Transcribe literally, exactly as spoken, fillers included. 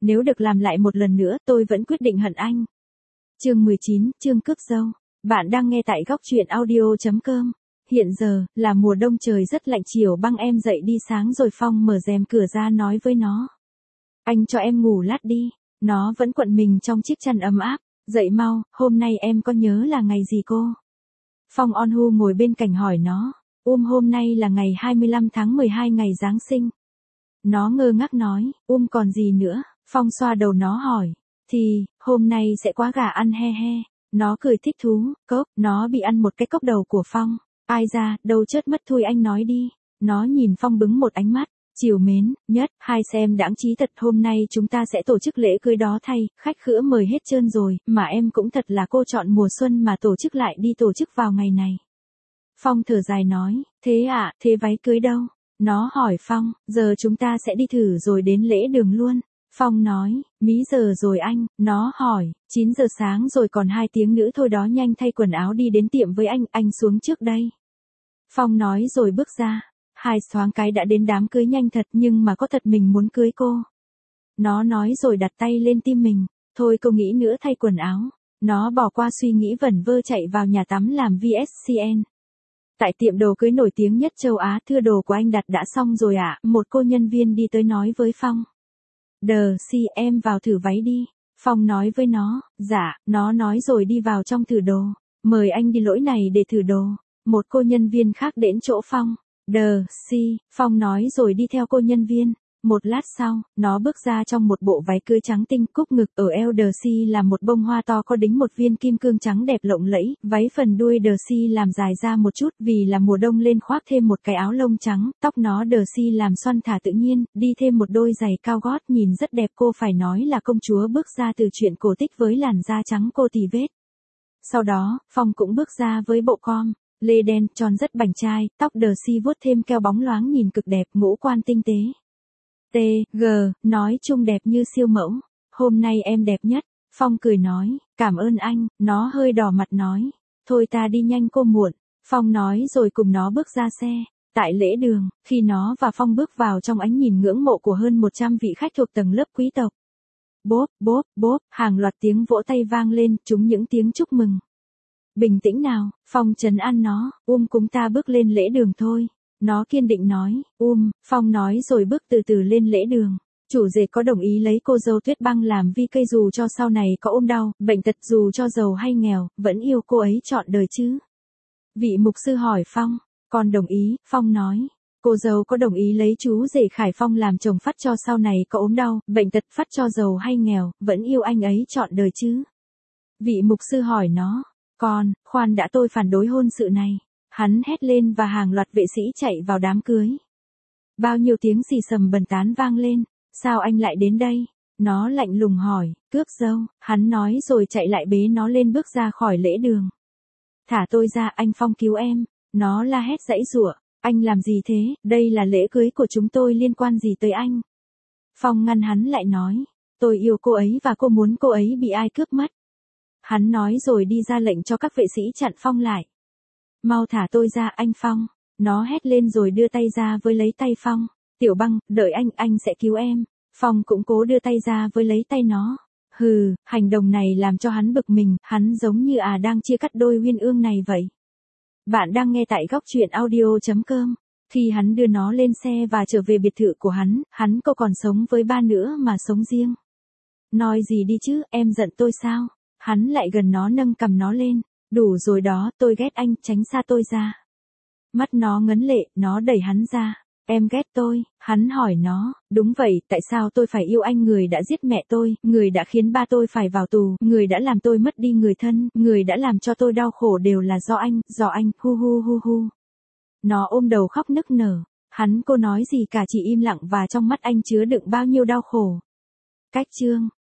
Nếu được làm lại một lần nữa, tôi vẫn quyết định hận anh. Chương mười chín, chương cướp dâu. Bạn đang nghe tại góc truyện audio chấm com. Hiện giờ, là mùa đông trời rất lạnh, chiều băng em dậy đi sáng rồi Phong mở rèm cửa ra nói với nó. Anh cho em ngủ lát đi. Nó vẫn quận mình trong chiếc chăn ấm áp. Dậy mau, hôm nay em có nhớ là ngày gì cô? Phong on hu ngồi bên cạnh hỏi nó. Um hôm nay là ngày hai mươi lăm tháng mười hai, ngày Giáng sinh. Nó ngơ ngác nói, um còn gì nữa? Phong xoa đầu nó hỏi. Thì, hôm nay sẽ quá gà ăn he he. Nó cười thích thú, cốc, nó bị ăn một cái cốc đầu của Phong. Ai ra, đâu chớt mất thôi anh nói đi. Nó nhìn Phong bứng một ánh mắt. Chiều mến, nhất, hai xem đãng trí thật, hôm nay chúng ta sẽ tổ chức lễ cưới đó thay, khách khứa mời hết trơn rồi, mà em cũng thật là cô chọn mùa xuân mà tổ chức lại đi tổ chức vào ngày này. Phong thở dài nói, thế ạ, à, thế váy cưới đâu? Nó hỏi Phong, giờ chúng ta sẽ đi thử rồi đến lễ đường luôn. Phong nói, mấy giờ rồi anh? Nó hỏi, chín giờ sáng rồi, còn hai tiếng nữa thôi đó, nhanh thay quần áo đi đến tiệm với anh, anh xuống trước đây. Phong nói rồi bước ra. Hai thoáng cái đã đến đám cưới nhanh thật, nhưng mà có thật mình muốn cưới cô. Nó nói rồi đặt tay lên tim mình. Thôi cô nghĩ nữa, thay quần áo. Nó bỏ qua suy nghĩ vẩn vơ chạy vào nhà tắm làm vê ét xê en. Tại tiệm đồ cưới nổi tiếng nhất châu Á, thưa đồ của anh đặt đã xong rồi ạ. À? Một cô nhân viên đi tới nói với Phong. Đờ si em vào thử váy đi. Phong nói với nó, dạ, nó nói rồi đi vào trong thử đồ. Mời anh đi lỗi này để thử đồ. Một cô nhân viên khác đến chỗ Phong. Đờ, si, Phong nói rồi đi theo cô nhân viên. Một lát sau, nó bước ra trong một bộ váy cưới trắng tinh, cúc ngực, ở eo Đờ si là một bông hoa to có đính một viên kim cương trắng đẹp lộng lẫy, váy phần đuôi Đờ si làm dài ra một chút vì là mùa đông lên khoác thêm một cái áo lông trắng, tóc nó Đờ si làm xoăn thả tự nhiên, đi thêm một đôi giày cao gót nhìn rất đẹp, cô phải nói là công chúa bước ra từ truyện cổ tích với làn da trắng cô tì vết. Sau đó, Phong cũng bước ra với bộ com. Lê đen, tròn rất bảnh trai, tóc Đờ si vuốt thêm keo bóng loáng nhìn cực đẹp, ngũ quan tinh tế. T, G, nói chung đẹp như siêu mẫu. Hôm nay em đẹp nhất. Phong cười nói, cảm ơn anh. Nó hơi đỏ mặt nói, thôi ta đi nhanh cô muộn. Phong nói rồi cùng nó bước ra xe. Tại lễ đường, khi nó và Phong bước vào trong ánh nhìn ngưỡng mộ của hơn một trăm vị khách thuộc tầng lớp quý tộc. Bốp, bốp, bốp, hàng loạt tiếng vỗ tay vang lên, chúng những tiếng chúc mừng. Bình tĩnh nào, Phong trấn an nó, um chúng ta bước lên lễ đường thôi. Nó kiên định nói, um, Phong nói rồi bước từ từ lên lễ đường. Chủ rể có đồng ý lấy cô dâu Tuyết Băng làm vi cây dù cho sau này có ôm đau, bệnh tật, dù cho giàu hay nghèo, vẫn yêu cô ấy trọn đời chứ? Vị mục sư hỏi Phong, con đồng ý, Phong nói. Cô dâu có đồng ý lấy chú rể Khải Phong làm chồng phát cho sau này có ốm đau, bệnh tật, phát cho giàu hay nghèo, vẫn yêu anh ấy trọn đời chứ? Vị mục sư hỏi nó. Con, khoan đã, tôi phản đối hôn sự này. Hắn hét lên và hàng loạt vệ sĩ chạy vào đám cưới. Bao nhiêu tiếng xì xầm bần tán vang lên. Sao anh lại đến đây? Nó lạnh lùng hỏi, cướp dâu. Hắn nói rồi chạy lại bế nó lên bước ra khỏi lễ đường. Thả tôi ra, anh Phong cứu em. Nó la hét giãy giụa. Anh làm gì thế? Đây là lễ cưới của chúng tôi, liên quan gì tới anh? Phong ngăn hắn lại nói. Tôi yêu cô ấy và cô muốn cô ấy bị ai cướp mất. Hắn nói rồi đi ra lệnh cho các vệ sĩ chặn Phong lại. Mau thả tôi ra, anh Phong. Nó hét lên rồi đưa tay ra với lấy tay Phong. Tiểu Băng, đợi anh, anh sẽ cứu em. Phong cũng cố đưa tay ra với lấy tay nó. Hừ, hành động này làm cho hắn bực mình, hắn giống như à đang chia cắt đôi uyên ương này vậy. Bạn đang nghe tại góc truyện audio chấm com. Khi hắn đưa nó lên xe và trở về biệt thự của hắn, hắn có còn sống với ba nữa mà sống riêng. Nói gì đi chứ, em giận tôi sao? Hắn lại gần nó nâng cầm nó lên. Đủ rồi đó, tôi ghét anh, tránh xa tôi ra. Mắt nó ngấn lệ, nó đẩy hắn ra. Em ghét tôi, hắn hỏi nó, đúng vậy, tại sao tôi phải yêu anh, người đã giết mẹ tôi, người đã khiến ba tôi phải vào tù, người đã làm tôi mất đi người thân, người đã làm cho tôi đau khổ đều là do anh, do anh, hu hu hu hu. Nó ôm đầu khóc nức nở, hắn cô nói gì cả, chỉ im lặng và trong mắt anh chứa đựng bao nhiêu đau khổ. Cách chương.